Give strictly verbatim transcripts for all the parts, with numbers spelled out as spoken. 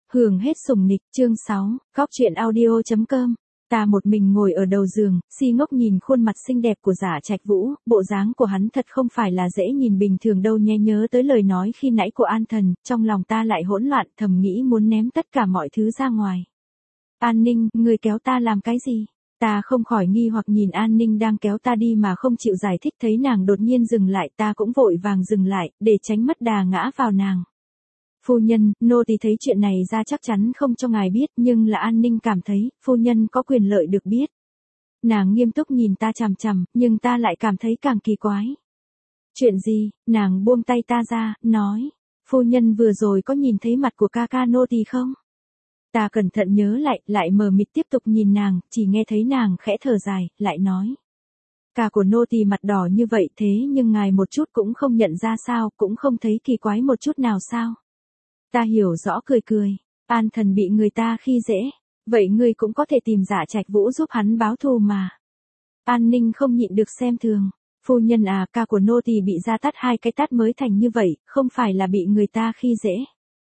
Hưởng hết sủng nịch, chương sáu, góc truyện audio.com. Ta một mình ngồi ở đầu giường, si ngốc nhìn khuôn mặt xinh đẹp của Giả Trạch Vũ, bộ dáng của hắn thật không phải là dễ nhìn bình thường đâu nhé. Nhớ tới lời nói khi nãy của An Thần, trong lòng ta lại hỗn loạn, thầm nghĩ muốn ném tất cả mọi thứ ra ngoài. An Ninh, người kéo ta làm cái gì? Ta không khỏi nghi hoặc nhìn An Ninh đang kéo ta đi mà không chịu giải thích, thấy nàng đột nhiên dừng lại, ta cũng vội vàng dừng lại, để tránh mất đà ngã vào nàng. Phu nhân, nô tỳ thấy chuyện này ra chắc chắn không cho ngài biết, nhưng là An Ninh cảm thấy, phu nhân có quyền lợi được biết. Nàng nghiêm túc nhìn ta chằm chằm, nhưng ta lại cảm thấy càng kỳ quái. Chuyện gì? Nàng buông tay ta ra, nói, phu nhân vừa rồi có nhìn thấy mặt của ca ca nô tỳ không? Ta cẩn thận nhớ lại, lại mờ mịt tiếp tục nhìn nàng, chỉ nghe thấy nàng khẽ thở dài, lại nói. Ca của nô tỳ mặt đỏ như vậy thế nhưng ngài một chút cũng không nhận ra sao, cũng không thấy kỳ quái một chút nào sao? Ta hiểu rõ cười cười, An Thần bị người ta khi dễ, vậy ngươi cũng có thể tìm Giả Trạch Vũ giúp hắn báo thù mà. An Ninh không nhịn được xem thường, phu nhân à, ca của nô tỳ bị ra tát hai cái tát mới thành như vậy, không phải là bị người ta khi dễ.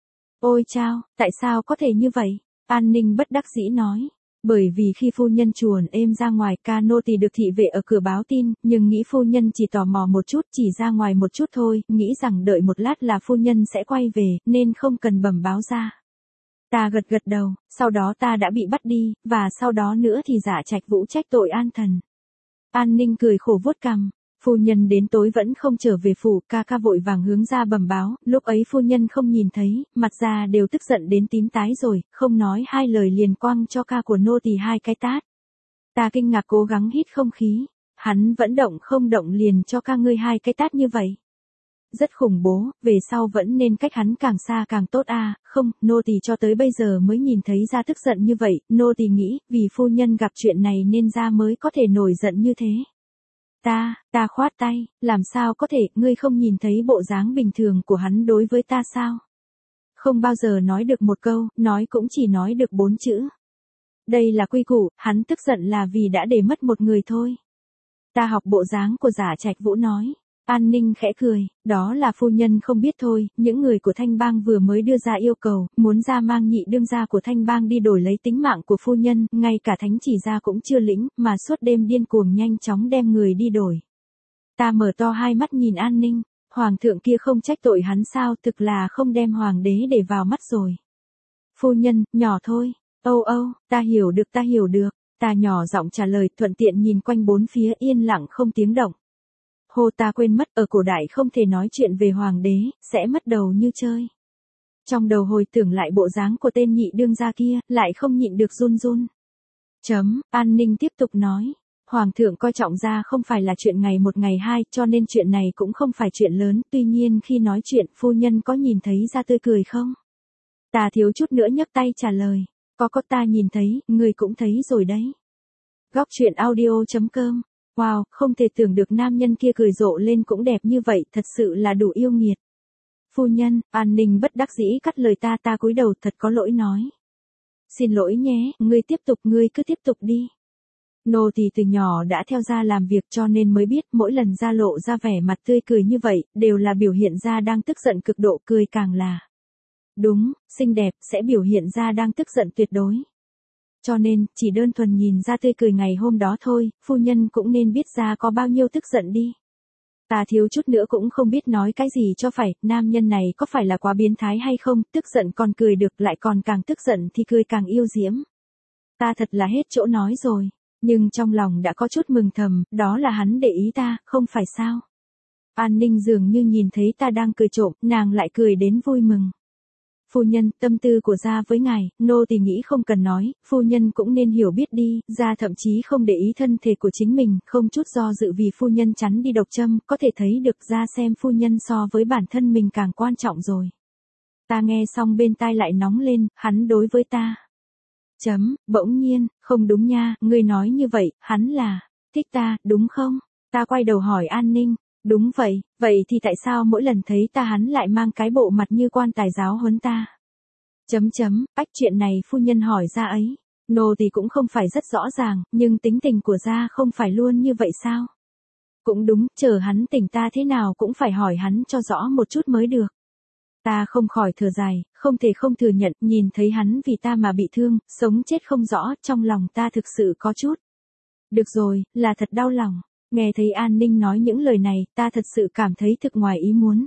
Ôi chao, tại sao có thể như vậy? An Ninh bất đắc dĩ nói. Bởi vì khi phu nhân chuồn êm ra ngoài, ca nô tỳ được thị vệ ở cửa báo tin, nhưng nghĩ phu nhân chỉ tò mò một chút, chỉ ra ngoài một chút thôi, nghĩ rằng đợi một lát là phu nhân sẽ quay về, nên không cần bẩm báo ra. Ta gật gật đầu, sau đó ta đã bị bắt đi, và sau đó nữa thì Giả Trạch Vũ trách tội An Thần. An Ninh cười khổ vuốt cằm. Phu nhân đến tối vẫn không trở về phủ, ca ca vội vàng hướng ra bẩm báo, lúc ấy phu nhân không nhìn thấy, mặt già đều tức giận đến tím tái rồi, không nói hai lời liền quăng cho ca của nô tỳ hai cái tát. Ta kinh ngạc cố gắng hít không khí, hắn vẫn động không động liền cho ca ngươi hai cái tát như vậy. Rất khủng bố, về sau vẫn nên cách hắn càng xa càng tốt a. À, không, nô tỳ cho tới bây giờ mới nhìn thấy ra tức giận như vậy, nô tỳ nghĩ, vì phu nhân gặp chuyện này nên ra mới có thể nổi giận như thế. Ta, ta khoát tay, làm sao có thể, ngươi không nhìn thấy bộ dáng bình thường của hắn đối với ta sao? Không bao giờ nói được một câu, nói cũng chỉ nói được bốn chữ. Đây là quy củ, hắn tức giận là vì đã để mất một người thôi. Ta học bộ dáng của Giả Trạch Vũ nói. An Ninh khẽ cười, đó là phu nhân không biết thôi, những người của Thanh Bang vừa mới đưa ra yêu cầu, muốn ra mang nhị đương gia của Thanh Bang đi đổi lấy tính mạng của phu nhân, ngay cả thánh chỉ gia cũng chưa lĩnh, mà suốt đêm điên cuồng nhanh chóng đem người đi đổi. Ta mở to hai mắt nhìn An Ninh, hoàng thượng kia không trách tội hắn sao, thực là không đem hoàng đế để vào mắt rồi. Phu nhân, nhỏ thôi, âu âu, ta hiểu được ta hiểu được, ta nhỏ giọng trả lời, thuận tiện nhìn quanh bốn phía yên lặng không tiếng động. Hồ, ta quên mất, ở cổ đại không thể nói chuyện về hoàng đế, sẽ mất đầu như chơi. Trong đầu hồi tưởng lại bộ dáng của tên nhị đương gia kia, lại không nhịn được run run. Chấm, An Ninh tiếp tục nói. Hoàng thượng coi trọng ra không phải là chuyện ngày một ngày hai, cho nên chuyện này cũng không phải chuyện lớn, tuy nhiên khi nói chuyện, phu nhân có nhìn thấy ra tươi cười không? Ta thiếu chút nữa nhấc tay trả lời. Có có ta nhìn thấy, người cũng thấy rồi đấy. Góc truyện audio.com. Wow, không thể tưởng được nam nhân kia cười rộ lên cũng đẹp như vậy, thật sự là đủ yêu nghiệt. Phu nhân, An Ninh bất đắc dĩ cắt lời ta, ta cúi đầu thật có lỗi nói. Xin lỗi nhé, ngươi tiếp tục, ngươi cứ tiếp tục đi. Nô tỳ từ nhỏ đã theo gia làm việc cho nên mới biết mỗi lần gia lộ ra vẻ mặt tươi cười như vậy, đều là biểu hiện ra đang tức giận cực độ, cười càng là. Đúng, xinh đẹp, sẽ biểu hiện ra đang tức giận tuyệt đối. Cho nên, chỉ đơn thuần nhìn ra tươi cười ngày hôm đó thôi, phu nhân cũng nên biết ra có bao nhiêu tức giận đi. Ta thiếu chút nữa cũng không biết nói cái gì cho phải, nam nhân này có phải là quá biến thái hay không, tức giận còn cười được lại còn càng tức giận thì cười càng yêu diễm. Ta thật là hết chỗ nói rồi, nhưng trong lòng đã có chút mừng thầm, đó là hắn để ý ta, không phải sao. An Ninh dường như nhìn thấy ta đang cười trộm, nàng lại cười đến vui mừng. Phu nhân, tâm tư của gia với ngài, nô tỳ nghĩ không cần nói, phu nhân cũng nên hiểu biết đi, gia thậm chí không để ý thân thể của chính mình, không chút do dự vì phu nhân chắn đi độc châm, có thể thấy được gia xem phu nhân so với bản thân mình càng quan trọng rồi. Ta nghe xong bên tai lại nóng lên, hắn đối với ta. Chấm, bỗng nhiên, không đúng nha, ngươi nói như vậy, hắn là, thích ta, đúng không? Ta quay đầu hỏi An Ninh. Đúng vậy, vậy thì tại sao mỗi lần thấy ta hắn lại mang cái bộ mặt như quan tài giáo huấn ta? Chấm chấm, ách chuyện này phu nhân hỏi ra ấy. Nô thì cũng không phải rất rõ ràng, nhưng tính tình của gia không phải luôn như vậy sao? Cũng đúng, chờ hắn tỉnh ta thế nào cũng phải hỏi hắn cho rõ một chút mới được. Ta không khỏi thở dài, không thể không thừa nhận, nhìn thấy hắn vì ta mà bị thương, sống chết không rõ, trong lòng ta thực sự có chút. Được rồi, là thật đau lòng. Nghe thấy An Ninh nói những lời này, ta thật sự cảm thấy thực ngoài ý muốn.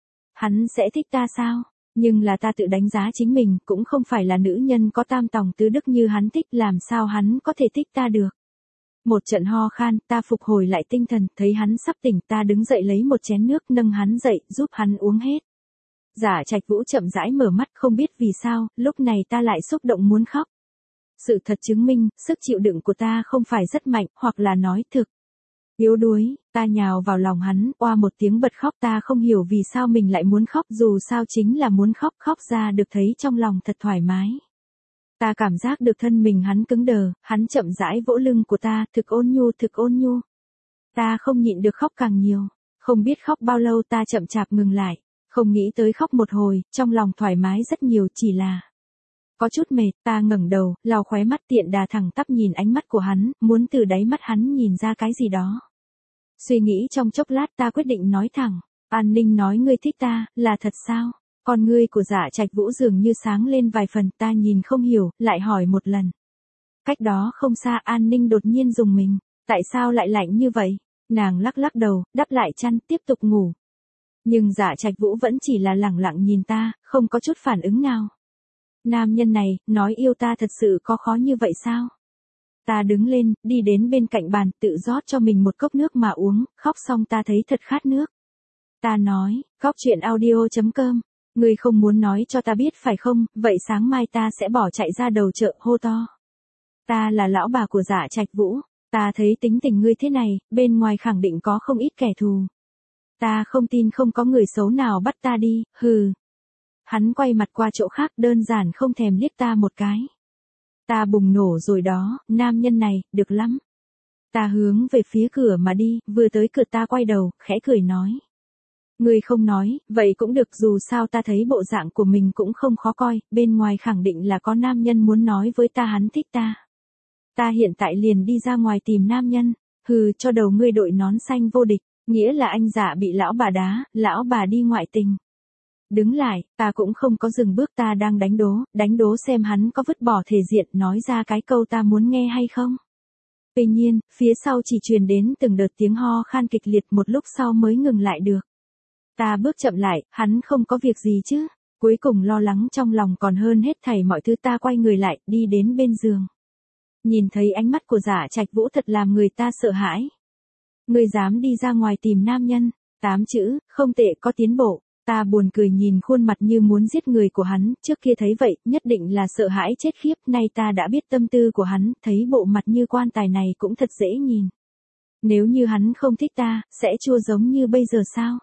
Hắn sẽ thích ta sao? Nhưng là ta tự đánh giá chính mình, cũng không phải là nữ nhân có tam tòng tứ đức như hắn thích, làm sao hắn có thể thích ta được. Một trận ho khan, ta phục hồi lại tinh thần, thấy hắn sắp tỉnh, ta đứng dậy lấy một chén nước, nâng hắn dậy, giúp hắn uống hết. Giả Trạch Vũ chậm rãi mở mắt, không biết vì sao, lúc này ta lại xúc động muốn khóc. Sự thật chứng minh, sức chịu đựng của ta không phải rất mạnh, hoặc là nói thực yếu đuối. Ta nhào vào lòng hắn, oa một tiếng bật khóc, ta không hiểu vì sao mình lại muốn khóc, dù sao chính là muốn khóc, khóc ra được thấy trong lòng thật thoải mái. Ta cảm giác được thân mình hắn cứng đờ, hắn chậm rãi vỗ lưng của ta, thực ôn nhu, thực ôn nhu. Ta không nhịn được khóc càng nhiều, không biết khóc bao lâu ta chậm chạp ngừng lại, không nghĩ tới khóc một hồi, trong lòng thoải mái rất nhiều, chỉ là có chút mệt. Ta ngẩng đầu, lau khóe mắt, tiện đà thẳng tắp nhìn ánh mắt của hắn, muốn từ đáy mắt hắn nhìn ra cái gì đó. Suy nghĩ trong chốc lát ta quyết định nói thẳng, An Ninh nói ngươi thích ta, là thật sao? Con ngươi của Dạ Trạch Vũ dường như sáng lên vài phần, ta nhìn không hiểu, lại hỏi một lần. Cách đó không xa, An Ninh đột nhiên rùng mình, tại sao lại lạnh như vậy? Nàng lắc lắc đầu, đắp lại chăn, tiếp tục ngủ. Nhưng Dạ Trạch Vũ vẫn chỉ là lẳng lặng nhìn ta, không có chút phản ứng nào. Nam nhân này, nói yêu ta thật sự có khó như vậy sao? Ta đứng lên, đi đến bên cạnh bàn, tự rót cho mình một cốc nước mà uống, khóc xong ta thấy thật khát nước. Ta nói, Cóc Truyện Audio chấm com, ngươi không muốn nói cho ta biết phải không, vậy sáng mai ta sẽ bỏ chạy ra đầu chợ, hô to. Ta là lão bà của Dạ Trạch Vũ, ta thấy tính tình ngươi thế này, bên ngoài khẳng định có không ít kẻ thù. Ta không tin không có người xấu nào bắt ta đi, hừ. Hắn quay mặt qua chỗ khác, đơn giản không thèm liếc ta một cái. Ta bùng nổ rồi đó, nam nhân này, được lắm. Ta hướng về phía cửa mà đi, vừa tới cửa ta quay đầu, khẽ cười nói. Ngươi không nói, vậy cũng được, dù sao ta thấy bộ dạng của mình cũng không khó coi, bên ngoài khẳng định là có nam nhân muốn nói với ta hắn thích ta. Ta hiện tại liền đi ra ngoài tìm nam nhân, hừ, cho đầu ngươi đội nón xanh vô địch, nghĩa là anh Dạ bị lão bà đá, lão bà đi ngoại tình. Đứng lại, ta cũng không có dừng bước, ta đang đánh đố, đánh đố xem hắn có vứt bỏ thể diện, nói ra cái câu ta muốn nghe hay không. Tuy nhiên, phía sau chỉ truyền đến từng đợt tiếng ho khan kịch liệt, một lúc sau mới ngừng lại được. Ta bước chậm lại, hắn không có việc gì chứ. Cuối cùng lo lắng trong lòng còn hơn hết thảy mọi thứ, ta quay người lại, đi đến bên giường. Nhìn thấy ánh mắt của Dạ Trạch Vũ thật làm người ta sợ hãi. Ngươi dám đi ra ngoài tìm nam nhân, tám chữ, không tệ, có tiến bộ. Ta buồn cười nhìn khuôn mặt như muốn giết người của hắn, trước kia thấy vậy, nhất định là sợ hãi chết khiếp, nay ta đã biết tâm tư của hắn, thấy bộ mặt như quan tài này cũng thật dễ nhìn. Nếu như hắn không thích ta, sẽ chua giống như bây giờ sao?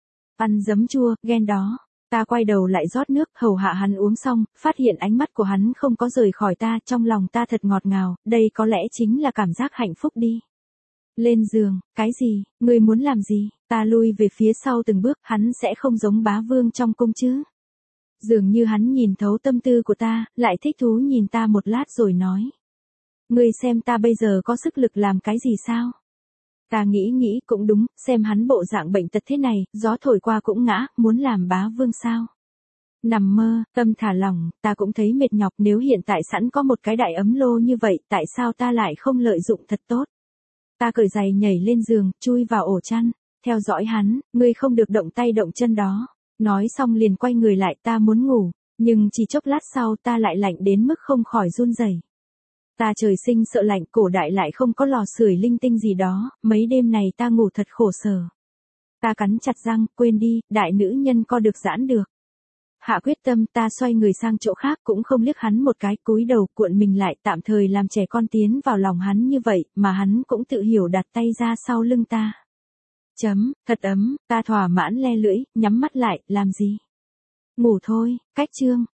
Ăn giấm chua, ghen đó. Ta quay đầu lại rót nước, hầu hạ hắn uống xong, phát hiện ánh mắt của hắn không có rời khỏi ta, trong lòng ta thật ngọt ngào, đây có lẽ chính là cảm giác hạnh phúc đi. Lên giường, cái gì, ngươi muốn làm gì? Ta lui về phía sau từng bước, hắn sẽ không giống bá vương trong cung chứ. Dường như hắn nhìn thấu tâm tư của ta, lại thích thú nhìn ta một lát rồi nói. Ngươi xem ta bây giờ có sức lực làm cái gì sao? Ta nghĩ nghĩ cũng đúng, xem hắn bộ dạng bệnh tật thế này, gió thổi qua cũng ngã, muốn làm bá vương sao? Nằm mơ, tâm thả lỏng, ta cũng thấy mệt nhọc, nếu hiện tại sẵn có một cái đại ấm lô như vậy, tại sao ta lại không lợi dụng thật tốt? Ta cởi giày nhảy lên giường, chui vào ổ chăn, theo dõi hắn, ngươi không được động tay động chân đó. Nói xong liền quay người lại, ta muốn ngủ, nhưng chỉ chốc lát sau ta lại lạnh đến mức không khỏi run rẩy. Ta trời sinh sợ lạnh, cổ đại lại không có lò sưởi linh tinh gì đó, mấy đêm này ta ngủ thật khổ sở. Ta cắn chặt răng, quên đi, đại nữ nhân co được giãn được. Hạ quyết tâm, ta xoay người sang chỗ khác, cũng không liếc hắn một cái, cúi đầu cuộn mình lại, tạm thời làm trẻ con tiến vào lòng hắn như vậy, mà hắn cũng tự hiểu đặt tay ra sau lưng ta. Chấm, thật ấm, ta thỏa mãn le lưỡi, nhắm mắt lại, làm gì? Ngủ thôi, cách chương.